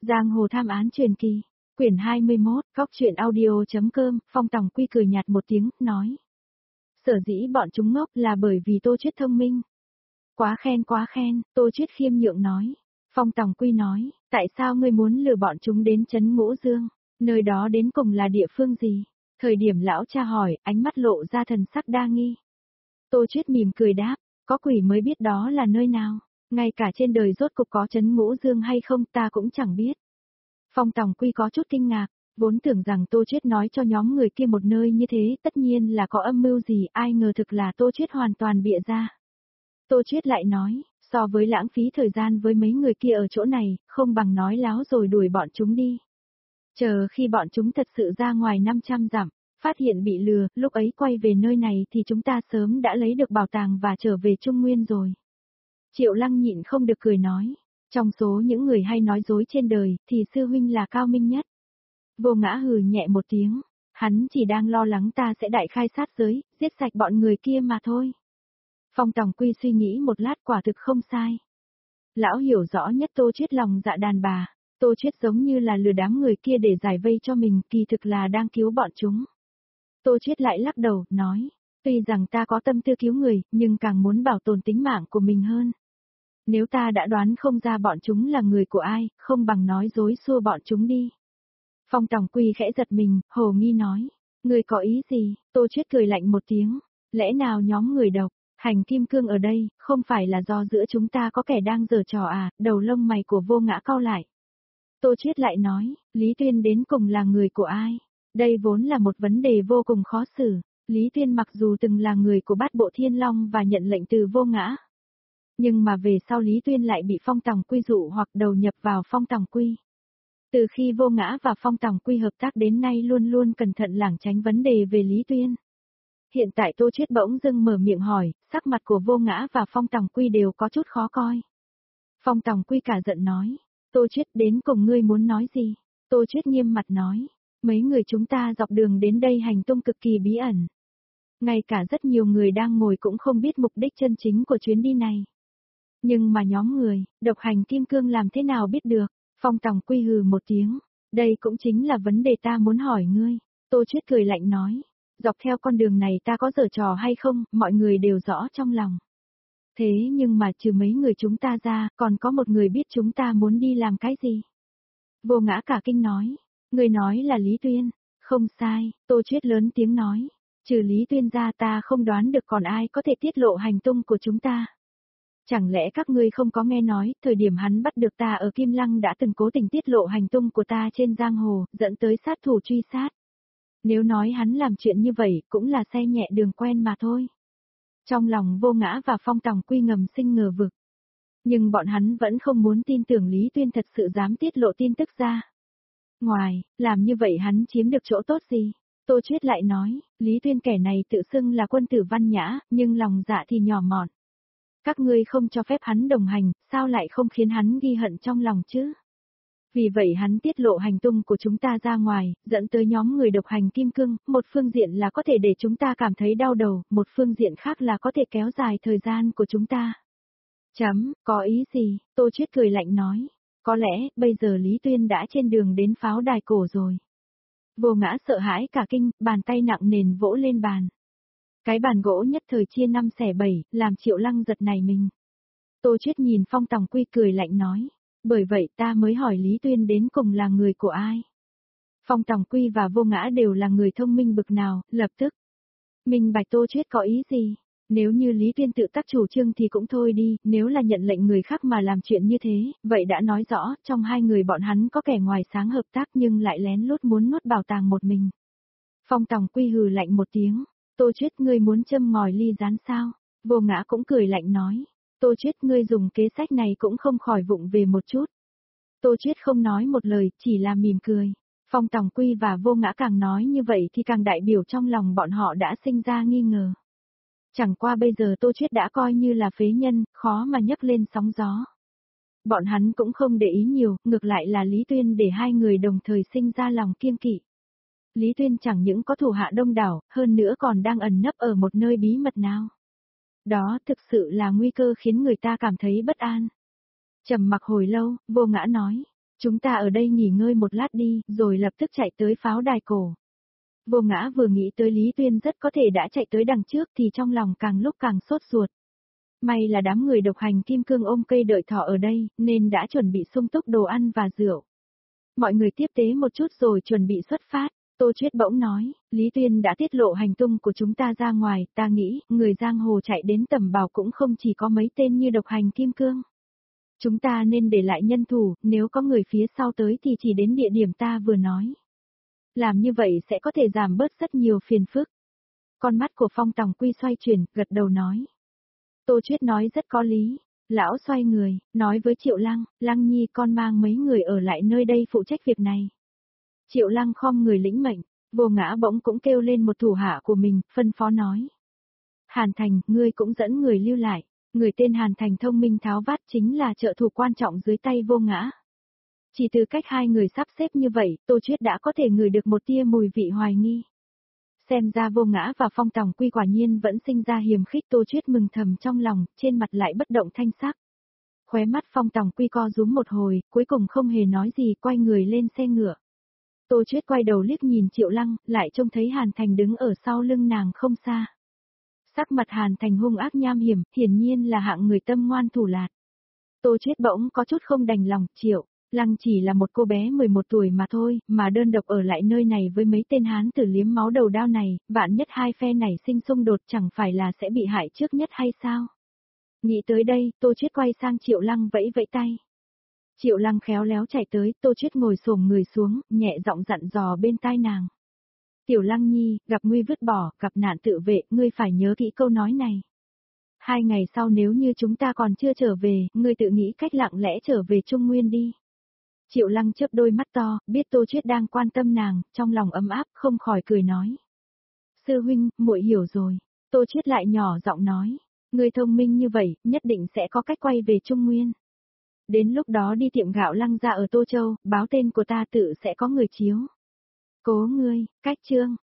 Giang hồ tham án truyền kỳ, quyển 21, góc truyện audio.com, Phong Tòng Quy cười nhạt một tiếng, nói. Sở dĩ bọn chúng ngốc là bởi vì Tô Chuyết thông minh. Quá khen, Tô Chuyết khiêm nhượng nói. Phong Tòng Quy nói, tại sao ngươi muốn lừa bọn chúng đến trấn Ngũ Dương, nơi đó đến cùng là địa phương gì? Thời điểm lão cha hỏi, ánh mắt lộ ra thần sắc đa nghi. Tô Chuyết mỉm cười đáp, có quỷ mới biết đó là nơi nào, ngay cả trên đời rốt cục có trấn Ngũ Dương hay không ta cũng chẳng biết. Phong Tòng Quy có chút kinh ngạc, vốn tưởng rằng Tô Chuyết nói cho nhóm người kia một nơi như thế tất nhiên là có âm mưu gì, ai ngờ thực là Tô Chuyết hoàn toàn bịa ra. Tô Chuyết lại nói, so với lãng phí thời gian với mấy người kia ở chỗ này, không bằng nói láo rồi đuổi bọn chúng đi. Chờ khi bọn chúng thật sự ra ngoài 500 dặm, phát hiện bị lừa, lúc ấy quay về nơi này thì chúng ta sớm đã lấy được bảo tàng và trở về Trung Nguyên rồi. Triệu Lăng nhịn không được cười nói, trong số những người hay nói dối trên đời thì sư huynh là cao minh nhất. Vô Ngã hừ nhẹ một tiếng, hắn chỉ đang lo lắng ta sẽ đại khai sát giới, giết sạch bọn người kia mà thôi. Phong Tòng Quy suy nghĩ một lát quả thực không sai. Lão hiểu rõ nhất Tô Chuyết lòng dạ đàn bà, Tô Chuyết giống như là lừa đám người kia để giải vây cho mình, kỳ thực là đang cứu bọn chúng. Tô Chuyết lại lắc đầu, nói, tuy rằng ta có tâm tư cứu người, nhưng càng muốn bảo tồn tính mạng của mình hơn. Nếu ta đã đoán không ra bọn chúng là người của ai, không bằng nói dối xua bọn chúng đi. Phong Tòng Quy khẽ giật mình, hồ nghi nói, người có ý gì? Tô Chuyết cười lạnh một tiếng, lẽ nào nhóm người độc, hành kim cương ở đây, không phải là do giữa chúng ta có kẻ đang giở trò à? Đầu lông mày của Vô Ngã cau lại. Tô Chuyết lại nói, Lý Tuyên đến cùng là người của ai? Đây vốn là một vấn đề vô cùng khó xử. Lý Tuyên mặc dù từng là người của Bát Bộ Thiên Long và nhận lệnh từ Vô Ngã, nhưng mà về sau Lý Tuyên lại bị Phong Tòng Quy dụ hoặc đầu nhập vào Phong Tòng Quy. Từ khi Vô Ngã và Phong Tòng Quy hợp tác đến nay luôn luôn cẩn thận lảng tránh vấn đề về Lý Tuyên. Hiện tại Tô Chuyết bỗng dưng mở miệng hỏi, sắc mặt của Vô Ngã và Phong Tòng Quy đều có chút khó coi. Phong Tòng Quy cả giận nói, Tô Chuyết đến cùng ngươi muốn nói gì? Tô Chuyết nghiêm mặt nói, mấy người chúng ta dọc đường đến đây hành tung cực kỳ bí ẩn. Ngay cả rất nhiều người đang ngồi cũng không biết mục đích chân chính của chuyến đi này. Nhưng mà nhóm người, độc hành kim cương làm thế nào biết được? Phong Tòng Quy hừ một tiếng, đây cũng chính là vấn đề ta muốn hỏi ngươi. Tô Chuyết cười lạnh nói, dọc theo con đường này ta có giở trò hay không, mọi người đều rõ trong lòng. Thế nhưng mà trừ mấy người chúng ta ra, còn có một người biết chúng ta muốn đi làm cái gì? Vô Ngã cả kinh nói, người nói là Lý Tuyên, không sai, Tô Chuyết lớn tiếng nói, trừ Lý Tuyên ra ta không đoán được còn ai có thể tiết lộ hành tung của chúng ta. Chẳng lẽ các ngươi không có nghe nói, thời điểm hắn bắt được ta ở Kim Lăng đã từng cố tình tiết lộ hành tung của ta trên giang hồ, dẫn tới sát thủ truy sát. Nếu nói hắn làm chuyện như vậy, cũng là xe nhẹ đường quen mà thôi. Trong lòng Vô Ngã và Phong Tòng Quy ngầm sinh ngờ vực. Nhưng bọn hắn vẫn không muốn tin tưởng Lý Tuyên thật sự dám tiết lộ tin tức ra. Ngoài, làm như vậy hắn chiếm được chỗ tốt gì? Tô Chuyết lại nói, Lý Tuyên kẻ này tự xưng là quân tử văn nhã, nhưng lòng dạ thì nhỏ mọn. Các ngươi không cho phép hắn đồng hành, sao lại không khiến hắn ghi hận trong lòng chứ? Vì vậy hắn tiết lộ hành tung của chúng ta ra ngoài, dẫn tới nhóm người độc hành kim cương, một phương diện là có thể để chúng ta cảm thấy đau đầu, một phương diện khác là có thể kéo dài thời gian của chúng ta. Có ý gì? Tô Chuyết cười lạnh nói. Có lẽ, bây giờ Lý Tuyên đã trên đường đến pháo đài cổ rồi. Vô Ngã sợ hãi cả kinh, bàn tay nặng nền vỗ lên bàn. Cái bàn gỗ nhất thời chia 5 xẻ 7, làm Triệu Lăng giật nảy mình. Tô Chuyết nhìn Phong Tòng Quy cười lạnh nói, bởi vậy ta mới hỏi Lý Tuyên đến cùng là người của ai. Phong Tòng Quy và Vô Ngã đều là người thông minh bực nào, lập tức. Minh bạch Tô Chuyết có ý gì? Nếu như Lý Tuyên tự tác chủ trương thì cũng thôi đi, nếu là nhận lệnh người khác mà làm chuyện như thế, vậy đã nói rõ, trong hai người bọn hắn có kẻ ngoài sáng hợp tác nhưng lại lén lút muốn nuốt bảo tàng một mình. Phong Tòng Quy hừ lạnh một tiếng, Tô Chuyết ngươi muốn châm ngòi ly gián sao? Vô Ngã cũng cười lạnh nói, Tô Chuyết ngươi dùng kế sách này cũng không khỏi vụng về một chút. Tô Chuyết không nói một lời, chỉ là mỉm cười. Phong Tòng Quy và Vô Ngã càng nói như vậy thì càng đại biểu trong lòng bọn họ đã sinh ra nghi ngờ. Chẳng qua bây giờ Tô Chuyết đã coi như là phế nhân, khó mà nhấc lên sóng gió. Bọn hắn cũng không để ý nhiều, ngược lại là Lý Tuyên để hai người đồng thời sinh ra lòng kiêng kỵ. Lý Tuyên chẳng những có thủ hạ đông đảo, hơn nữa còn đang ẩn nấp ở một nơi bí mật nào. Đó thực sự là nguy cơ khiến người ta cảm thấy bất an. Trầm mặc hồi lâu, Vô Ngã nói, Chúng ta ở đây nghỉ ngơi một lát đi, rồi lập tức chạy tới pháo đài cổ. Vô Ngã vừa nghĩ tới Lý Tuyên rất có thể đã chạy tới đằng trước thì trong lòng càng lúc càng sốt ruột. May là đám người độc hành kim cương ôm cây đợi thỏ ở đây, nên đã chuẩn bị sung túc đồ ăn và rượu. Mọi người tiếp tế một chút rồi chuẩn bị xuất phát. Tô Chuyết bỗng nói, Lý Tuyên đã tiết lộ hành tung của chúng ta ra ngoài, ta nghĩ, người giang hồ chạy đến Tầm Bảo cũng không chỉ có mấy tên như độc hành kim cương. Chúng ta nên để lại nhân thủ, nếu có người phía sau tới thì chỉ đến địa điểm ta vừa nói. Làm như vậy sẽ có thể giảm bớt rất nhiều phiền phức. Con mắt của Phong Tòng Quy xoay chuyển, gật đầu nói. Tô Chuyết nói rất có lý. Lão xoay người, nói với Triệu Lăng, Lăng Nhi con mang mấy người ở lại nơi đây phụ trách việc này. Triệu Lăng khom người lĩnh mệnh, Vô Ngã bỗng cũng kêu lên một thủ hạ của mình, phân phó nói. Hàn Thành, ngươi cũng dẫn người lưu lại. Người tên Hàn Thành thông minh tháo vát chính là trợ thủ quan trọng dưới tay Vô Ngã. Chỉ từ cách hai người sắp xếp như vậy, Tô Chuyết đã có thể ngửi được một tia mùi vị hoài nghi. Xem ra Vô Ngã và Phong Tòng Quy quả nhiên vẫn sinh ra hiềm khích. Tô Chuyết mừng thầm trong lòng, trên mặt lại bất động thanh sắc. Khóe mắt Phong Tòng Quy co rúm một hồi, cuối cùng không hề nói gì, quay người lên xe ngựa. Tô Chuyết quay đầu liếc nhìn Triệu Lăng, lại trông thấy Hàn Thành đứng ở sau lưng nàng không xa. Sắc mặt Hàn Thành hung ác nham hiểm, hiển nhiên là hạng người tâm ngoan thủ lạt. Tô Chuyết bỗng có chút không đành lòng, Triệu Lăng chỉ là một cô bé 11 tuổi mà thôi, mà đơn độc ở lại nơi này với mấy tên hán tử liếm máu đầu đao này, vạn nhất hai phe này sinh xung đột chẳng phải là sẽ bị hại trước nhất hay sao? Nghĩ tới đây, Tô Chuyết quay sang Triệu Lăng vẫy vẫy tay. Triệu Lăng khéo léo chạy tới, Tô Chuyết ngồi xổm người xuống, nhẹ giọng dặn dò bên tai nàng. Tiểu Lăng Nhi, gặp nguy vứt bỏ, gặp nạn tự vệ, ngươi phải nhớ kỹ câu nói này. 2 ngày sau nếu như chúng ta còn chưa trở về, ngươi tự nghĩ cách lặng lẽ trở về Trung Nguyên đi. Triệu Lăng chớp đôi mắt to, biết Tô Chuyết đang quan tâm nàng, trong lòng ấm áp, không khỏi cười nói. Sư huynh, muội hiểu rồi. Tô Chuyết lại nhỏ giọng nói. Ngươi thông minh như vậy, nhất định sẽ có cách quay về Trung Nguyên. Đến lúc đó đi tiệm gạo Lăng gia ở Tô Châu, báo tên của ta tự sẽ có người chiếu. Cố ngươi, cách chương.